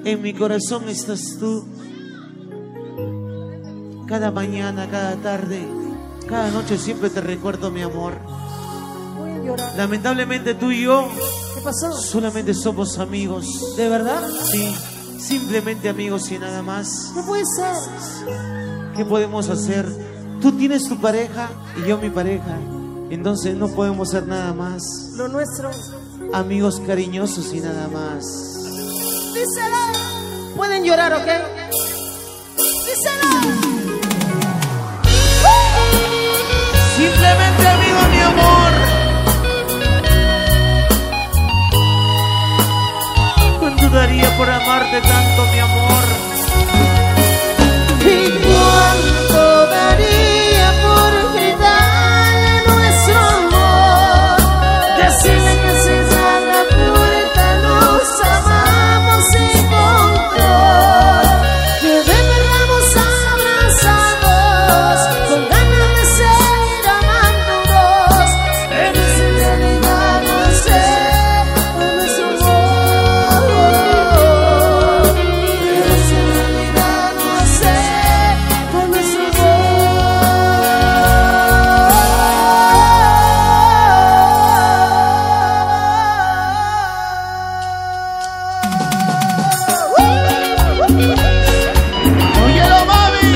En mi corazón estás tú. Cada mañana, cada tarde, cada noche siempre te recuerdo, mi amor. Voy a llorar. Lamentablemente tú y yo ¿Qué pasó? solamente somos amigos. ¿De verdad? Sí, simplemente amigos y nada más. No puede ser. ¿Qué podemos hacer? Tú tienes tu pareja y yo mi pareja. Entonces no podemos hacer nada más. Lo nuestro. Amigos cariñosos y nada más. Díselo. Pueden llorar, ¿ok? Díselo. Simplemente amigo, mi amor. ¿Cuánto daría por amarte tanto, mi amor? ¿Y cuánto daría por gritar nuestro amor? Decirle que cerrar la puerta nos amamos sin control. Que despertamos abrazados con ganas de seguir amándonos. Pero si en realidad no sé nuestro amor. Pero si en realidad no sé nuestro ¡Óyelo, mami!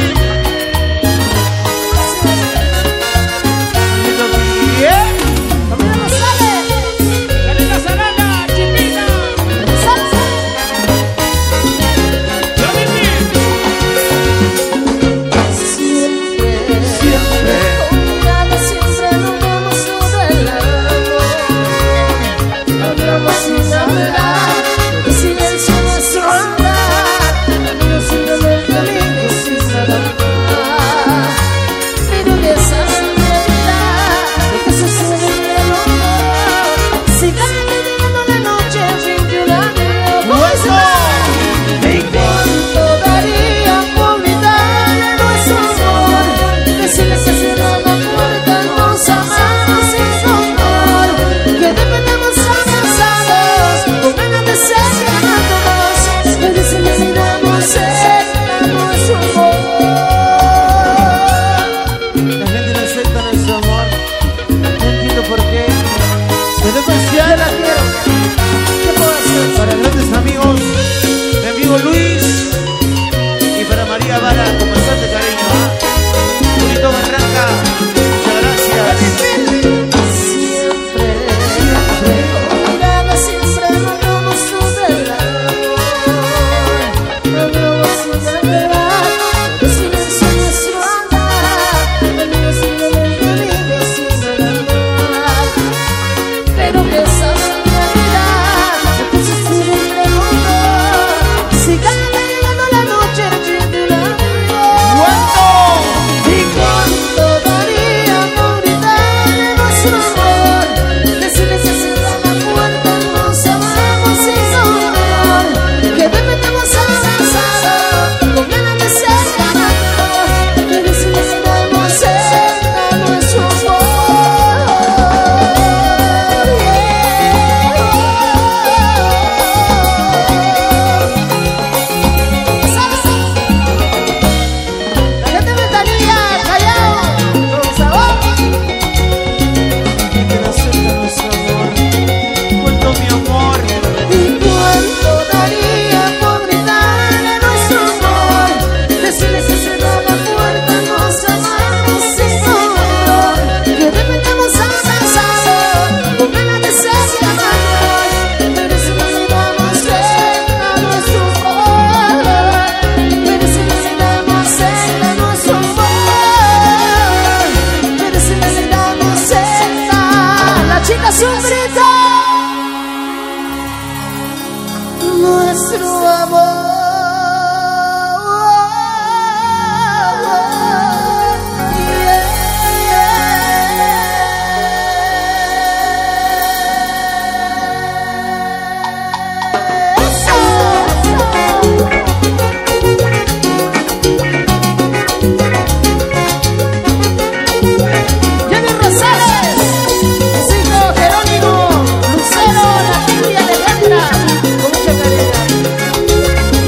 ¿Y lo que? ¡Camila Rosales! Canela Salada, Chipita, ¡Salsa! yo viví. Siempre, confiado, siempre nos vamos sobre el amor. Hablamos sin hablar, el silencio nuestro andar. Amigos simplemente amigos sin nada más. Pero que sabes en realidad lo que sucede entre los dos. Sigan terminando la noche sin que la veo. ¿Y cuánto daría por gritarle nuestro amor? Decirle que cerrar la puerta nos amamos sin control. Que dependemos abrazados con ganas de seguir amándonos. Que decirle que damos nuestro amor. La gente no acepta nuestro amor. No entiendo por qué. Se debe especial La quiero. ¿Qué puedo hacer? para grandes amigos, mi amigo Luis y para María Vara, con bastante cariño. Bonito Barranca, muchas gracias. Siempre, con mirada siempre nos vamos sobre el amor. Hablamos sin hablar, el silencio nuestro andar. Amigos simplemente amigos sin nada más. Pero que sabes en realidad lo que sucede entre los dos. Sigan llegando la noche de la ¿Y cuánto daría por gritarle nuestro amor? Decirle que cerrar la puerta nos amamos sin dolor. Que dependemos abrazados con ganas de seguir amando. Que decirle que damos cerca nuestro amor. La gente me estaría callado, con sabor. Que no acepta nuestro amor. Cuánto mi amor. ¿Y cuánto daría por gritarle nuestro amor? Decirle que cerrar la puerta nos amamos sin dolor. Que dependemos abrazados con ganas de seguir amándonos. Pero si necesitamos cerca nuestro amor. Pero si necesitamos cerca nuestro amor. Pero si necesitamos cerca. La chica sufrita. Nuestro Jenny Rosales, mis hijos Jerónimo, Lucero, la tibia de letra, con mucha caridad.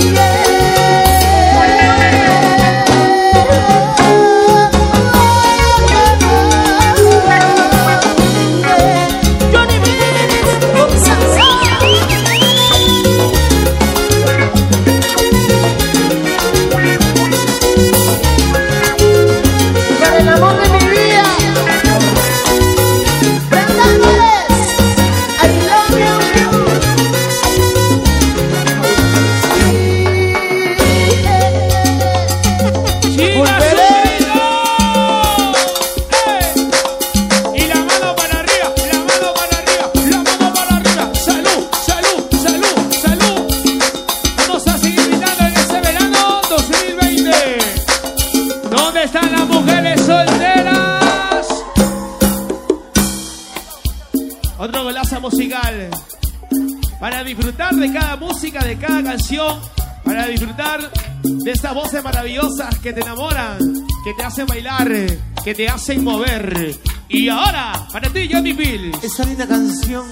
para disfrutar de cada música, de cada canción, para disfrutar de estas voces maravillosas que te enamoran, que te hacen bailar, que te hacen mover. Y ahora, para ti, Johnny Pills. Esa linda canción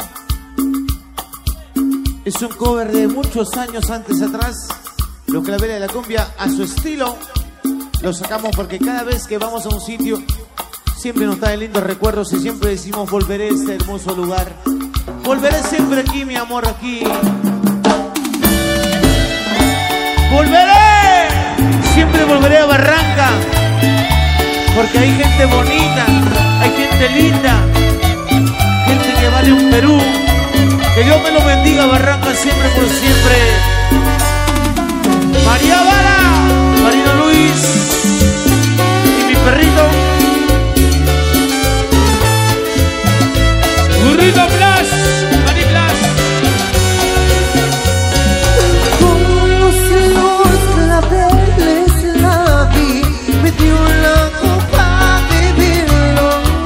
es un cover de muchos años antes atrás. Los Claveles de la Cumbia, a su estilo, lo sacamos porque cada vez que vamos a un sitio siempre nos trae lindos recuerdos y siempre decimos: volveré a este hermoso lugar. Volveré siempre aquí, mi amor, aquí. Volveré, siempre volveré a Barranca, porque hay gente bonita, hay gente linda, gente que vale un Perú. Que Dios me lo bendiga, Barranca, siempre por siempre. María Vara, Marino Luis y mi perrito Burrito Blas, Mari Blas. Conocí los claveles, la vi, me dio la copa de vino.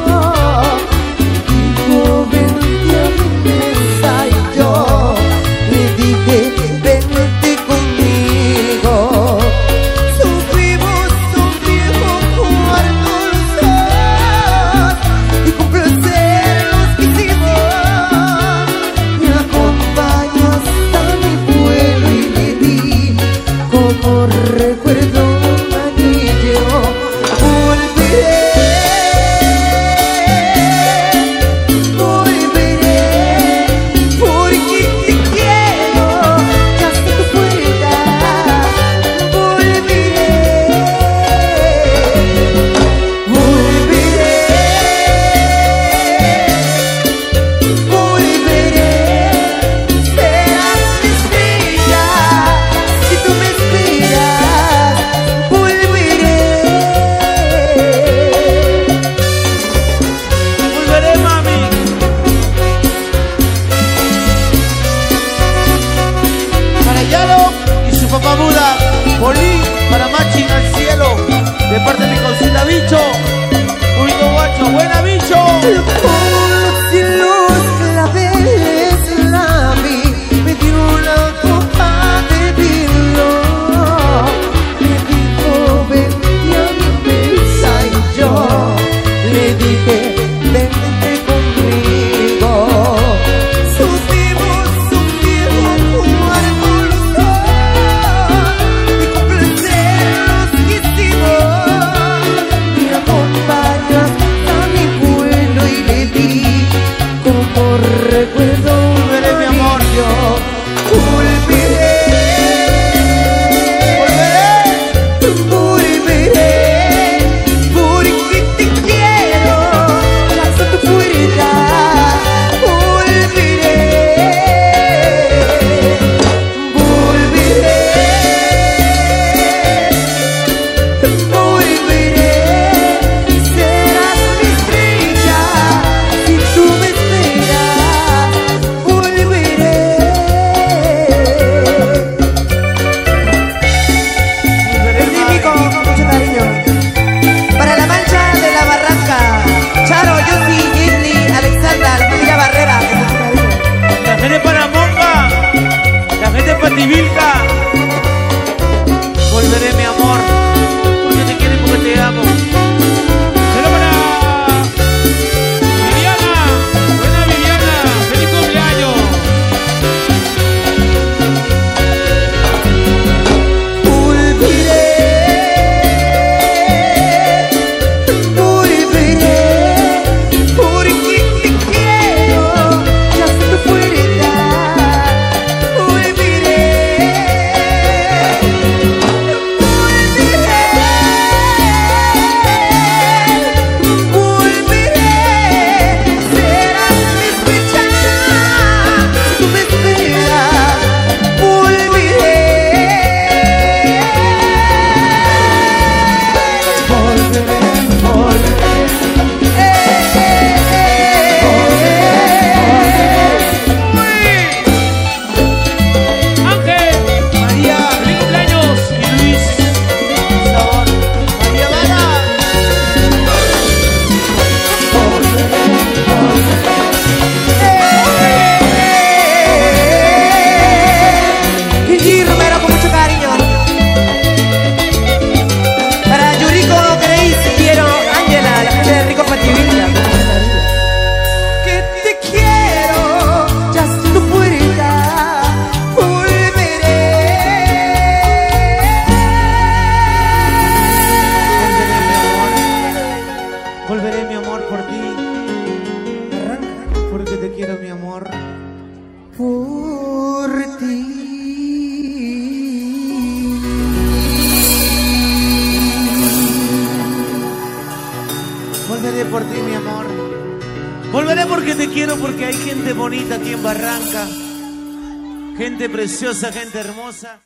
Dijo: vente a mi mesa, y yo le dije: vente conmigo. Subimos un viejo cuarto los dos, y con placer los quisimos. Me acompañó hasta mi pueblo y le di como recuerdo un anillo. Volveré, volveré, porque te quiero, ya hasta tu puerta. Volveré, volveré, volveré, serás mi estrella, si tú me esperas. Volveré, volveré, mami. Para Yalo y su papá Buda. Polín, para Machin al cielo, de parte de mi cosita Bicho. Burrito guacho, buena Bicho. conocí los claveles, la vi, me dio la copa de vino. Me dijo: vente a mi mesa, y yo le dije: vente conmigo. Subimos un viejo cuarto los dos, y con placer los quisimos. Me acompañó hasta mi pueblo y le di como recuerdo un Volveré, mi amor. anillo. Volveré, volveré, porque te quiero, hasta tu puerta. Volveré, volveré, volveré, serás mi estrella, si tú me esperas. Volveré. Dedico con mucho cariño para la mancha de la Barranca, Charo, Yossi, Gisli, Alexandra, la familia Barrera, con mucho cariño. La gente para Monga, la gente para Tibilca. Volveré, mi amor, porque te quiero y porque te amo. Pero para Viviana, buena Viviana, feliz cumpleaños. Volveré, volveré, porque te quiero, ya hasta tu puerta. Volveré, mi amor, por ti. Porque te quiero, mi amor. Por ti. Volveré por ti, mi amor. Volveré porque te quiero, porque hay gente bonita aquí en Barranca. Gente preciosa, gente hermosa.